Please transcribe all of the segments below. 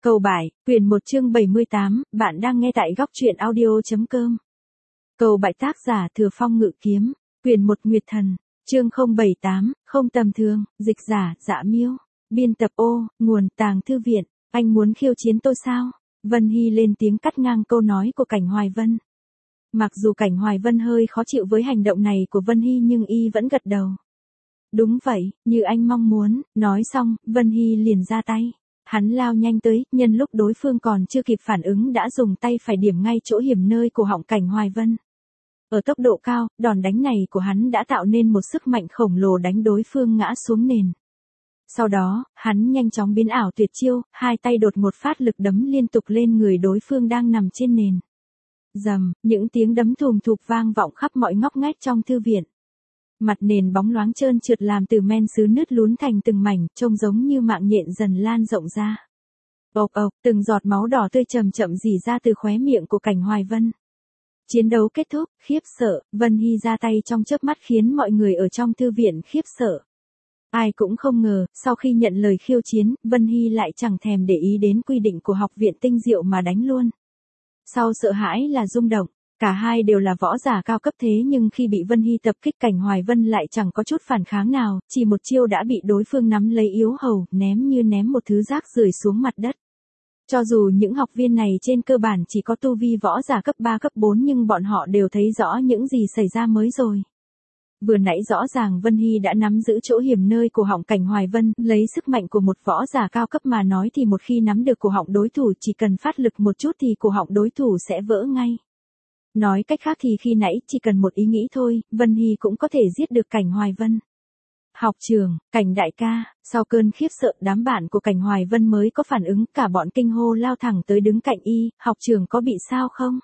Cầu bại, quyển 1 chương 78, bạn đang nghe tại góc truyện audio.com. Cầu bại tác giả Thừa Phong Ngự Kiếm, quyển 1 Nguyệt Thần, chương 078, không tầm thường, dịch giả, Dạ Miêu, biên tập ô, nguồn Tàng Thư Viện, anh muốn khiêu chiến tôi sao? Vân Hy lên tiếng cắt ngang câu nói của Cảnh Hoài Vân. Mặc dù Cảnh Hoài Vân hơi khó chịu với hành động này của Vân Hy nhưng y vẫn gật đầu. Đúng vậy, như anh mong muốn, nói xong, Vân Hy liền ra tay. Hắn lao nhanh tới, nhân lúc đối phương còn chưa kịp phản ứng đã dùng tay phải điểm ngay chỗ hiểm nơi cổ họng Cảnh Hoài Vân. Ở tốc độ cao, đòn đánh này của hắn đã tạo nên một sức mạnh khổng lồ đánh đối phương ngã xuống nền. Sau đó, hắn nhanh chóng biến ảo tuyệt chiêu, hai tay đột một phát lực đấm liên tục lên người đối phương đang nằm trên nền. Rầm, những tiếng đấm thùm thụp vang vọng khắp mọi ngóc ngách trong thư viện. Mặt nền bóng loáng trơn trượt làm từ men sứ nứt lún thành từng mảnh, trông giống như mạng nhện dần lan rộng ra. Ộc ộc, từng giọt máu đỏ tươi chậm chậm rỉ ra từ khóe miệng của Cảnh Hoài Vân. Chiến đấu kết thúc, khiếp sợ, Vân Hy ra tay trong chớp mắt khiến mọi người ở trong thư viện khiếp sợ. Ai cũng không ngờ, sau khi nhận lời khiêu chiến, Vân Hy lại chẳng thèm để ý đến quy định của học viện Tinh Diệu mà đánh luôn. Sau sợ hãi là rung động. Cả hai đều là võ giả cao cấp thế nhưng khi bị Vân Hy tập kích Cảnh Hoài Vân lại chẳng có chút phản kháng nào, chỉ một chiêu đã bị đối phương nắm lấy yếu hầu, ném như ném một thứ rác rưởi xuống mặt đất. Cho dù những học viên này trên cơ bản chỉ có tu vi võ giả cấp 3 cấp 4 nhưng bọn họ đều thấy rõ những gì xảy ra mới rồi. Vừa nãy rõ ràng Vân Hy đã nắm giữ chỗ hiểm nơi cổ họng Cảnh Hoài Vân, lấy sức mạnh của một võ giả cao cấp mà nói thì một khi nắm được cổ họng đối thủ chỉ cần phát lực một chút thì cổ họng đối thủ sẽ vỡ ngay. Nói cách khác thì khi nãy chỉ cần một ý nghĩ thôi, Vân Hy cũng có thể giết được Cảnh Hoài Vân. Học trường, Cảnh đại ca, sau cơn khiếp sợ đám bạn của Cảnh Hoài Vân mới có phản ứng, cả bọn kinh hô lao thẳng tới đứng cạnh y, học trường có bị sao không?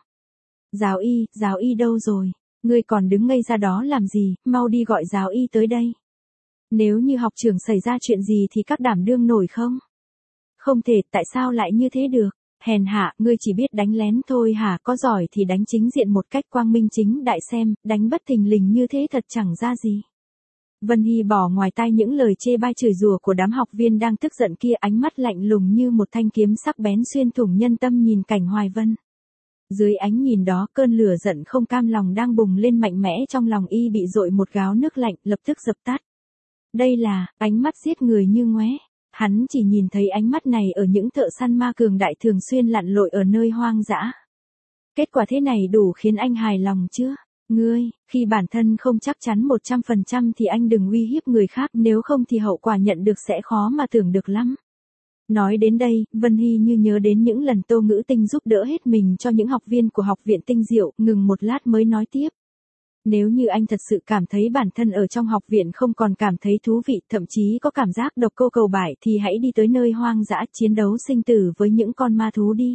Giáo y đâu rồi? Ngươi còn đứng ngây ra đó làm gì, mau đi gọi giáo y tới đây. Nếu như học trường xảy ra chuyện gì thì các đảm đương nổi không? Không thể, tại sao lại như thế được? Hèn hạ, ngươi chỉ biết đánh lén thôi hả, có giỏi thì đánh chính diện một cách quang minh chính đại xem, đánh bất thình lình như thế thật chẳng ra gì. Vân Hy bỏ ngoài tai những lời chê bai chửi rủa của đám học viên đang tức giận kia, ánh mắt lạnh lùng như một thanh kiếm sắc bén xuyên thủng nhân tâm nhìn Cảnh Hoài Vân. Dưới ánh nhìn đó, cơn lửa giận không cam lòng đang bùng lên mạnh mẽ trong lòng y bị dội một gáo nước lạnh, lập tức dập tắt. Đây là, ánh mắt giết người như ngoé. Hắn chỉ nhìn thấy ánh mắt này ở những thợ săn ma cường đại thường xuyên lặn lội ở nơi hoang dã. Kết quả thế này đủ khiến anh hài lòng chưa? Ngươi, khi bản thân không chắc chắn 100% thì anh đừng uy hiếp người khác, nếu không thì hậu quả nhận được sẽ khó mà tưởng được lắm. Nói đến đây, Vân Hy như nhớ đến những lần Tô Ngữ Tinh giúp đỡ hết mình cho những học viên của học viện Tinh Diệu, ngừng một lát mới nói tiếp. Nếu như anh thật sự cảm thấy bản thân ở trong học viện không còn cảm thấy thú vị, thậm chí có cảm giác độc cô cầu bại thì hãy đi tới nơi hoang dã chiến đấu sinh tử với những con ma thú đi.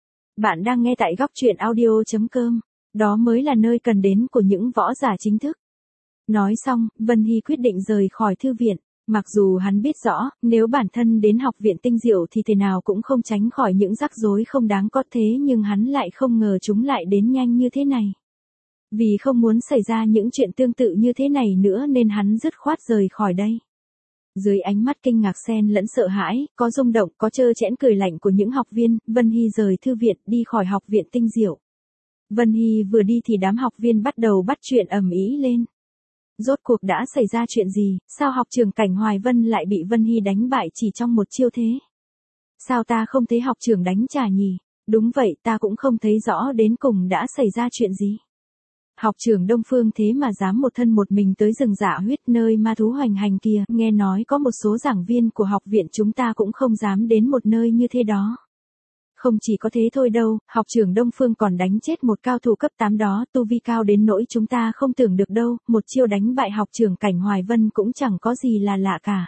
Bạn đang nghe tại góc truyện audio.com, đó mới là nơi cần đến của những võ giả chính thức. Nói xong, Vân Hy quyết định rời khỏi thư viện, mặc dù hắn biết rõ, nếu bản thân đến học viện Tinh Diệu thì thế nào cũng không tránh khỏi những rắc rối không đáng có thế nhưng hắn lại không ngờ chúng lại đến nhanh như thế này. Vì không muốn xảy ra những chuyện tương tự như thế này nữa nên hắn dứt khoát rời khỏi đây. Dưới ánh mắt kinh ngạc xen lẫn sợ hãi, có rung động, có trơ trẽn cười lạnh của những học viên, Vân Hy rời thư viện đi khỏi học viện Tinh Diệu. Vân Hy vừa đi thì đám học viên bắt đầu bắt chuyện ầm ĩ lên. Rốt cuộc đã xảy ra chuyện gì, sao học trường Cảnh Hoài Vân lại bị Vân Hy đánh bại chỉ trong một chiêu thế? Sao ta không thấy học trường đánh trả nhỉ? Đúng vậy, ta cũng không thấy rõ đến cùng đã xảy ra chuyện gì. Học trưởng Đông Phương thế mà dám một thân một mình tới rừng Dạ Huyết nơi ma thú hoành hành kia, nghe nói có một số giảng viên của học viện chúng ta cũng không dám đến một nơi như thế đó. Không chỉ có thế thôi đâu, học trưởng Đông Phương còn đánh chết một cao thủ cấp 8 đó, tu vi cao đến nỗi chúng ta không tưởng được đâu, một chiêu đánh bại học trưởng Cảnh Hoài Vân cũng chẳng có gì là lạ cả.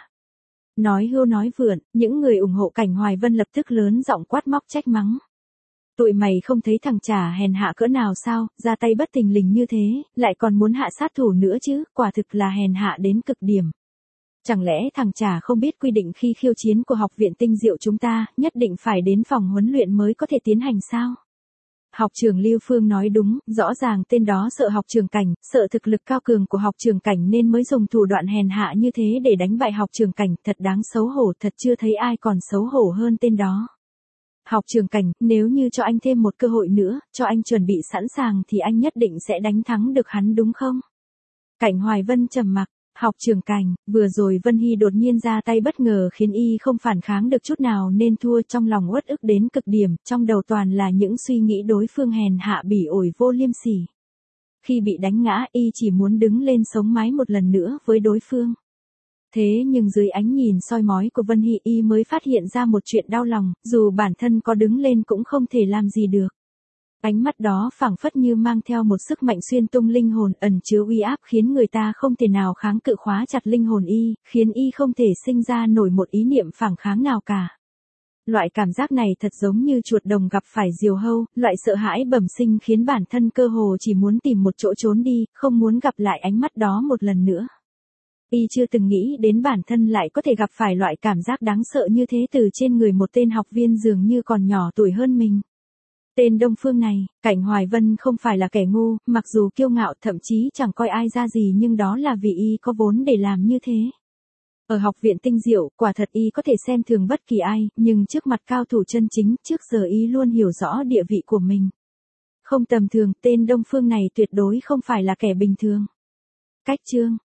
Nói hưu nói vượn, những người ủng hộ Cảnh Hoài Vân lập tức lớn giọng quát móc trách mắng. Tụi mày không thấy thằng chả hèn hạ cỡ nào sao, ra tay bất thình lình như thế, lại còn muốn hạ sát thủ nữa chứ, quả thực là hèn hạ đến cực điểm. Chẳng lẽ thằng chả không biết quy định khi khiêu chiến của học viện Tinh Diệu chúng ta, nhất định phải đến phòng huấn luyện mới có thể tiến hành sao? Học trưởng Lưu Phương nói đúng, rõ ràng tên đó sợ học trường Cảnh, sợ thực lực cao cường của học trường Cảnh nên mới dùng thủ đoạn hèn hạ như thế để đánh bại học trường Cảnh, thật đáng xấu hổ, thật chưa thấy ai còn xấu hổ hơn tên đó. Học Trường Cảnh, nếu như cho anh thêm một cơ hội nữa, cho anh chuẩn bị sẵn sàng thì anh nhất định sẽ đánh thắng được hắn đúng không? Cảnh Hoài Vân trầm mặc. Học Trường Cảnh, vừa rồi Vân Hy đột nhiên ra tay bất ngờ khiến y không phản kháng được chút nào nên thua, trong lòng uất ức đến cực điểm, trong đầu toàn là những suy nghĩ đối phương hèn hạ bỉ ổi vô liêm sỉ. Khi bị đánh ngã y chỉ muốn đứng lên sống mái một lần nữa với đối phương. Thế nhưng dưới ánh nhìn soi mói của Vân Hy y mới phát hiện ra một chuyện đau lòng, dù bản thân có đứng lên cũng không thể làm gì được. Ánh mắt đó phảng phất như mang theo một sức mạnh xuyên tung linh hồn, ẩn chứa uy áp khiến người ta không thể nào kháng cự, khóa chặt linh hồn y, khiến y không thể sinh ra nổi một ý niệm phản kháng nào cả. Loại cảm giác này thật giống như chuột đồng gặp phải diều hâu, loại sợ hãi bẩm sinh khiến bản thân cơ hồ chỉ muốn tìm một chỗ trốn đi, không muốn gặp lại ánh mắt đó một lần nữa. Y chưa từng nghĩ đến bản thân lại có thể gặp phải loại cảm giác đáng sợ như thế từ trên người một tên học viên dường như còn nhỏ tuổi hơn mình. Tên Đông Phương này, Cảnh Hoài Vân không phải là kẻ ngu, mặc dù kiêu ngạo thậm chí chẳng coi ai ra gì nhưng đó là vì y có vốn để làm như thế. Ở học viện Tinh Diệu, quả thật y có thể xem thường bất kỳ ai, nhưng trước mặt cao thủ chân chính, trước giờ y luôn hiểu rõ địa vị của mình. Không tầm thường, tên Đông Phương này tuyệt đối không phải là kẻ bình thường. Cách chương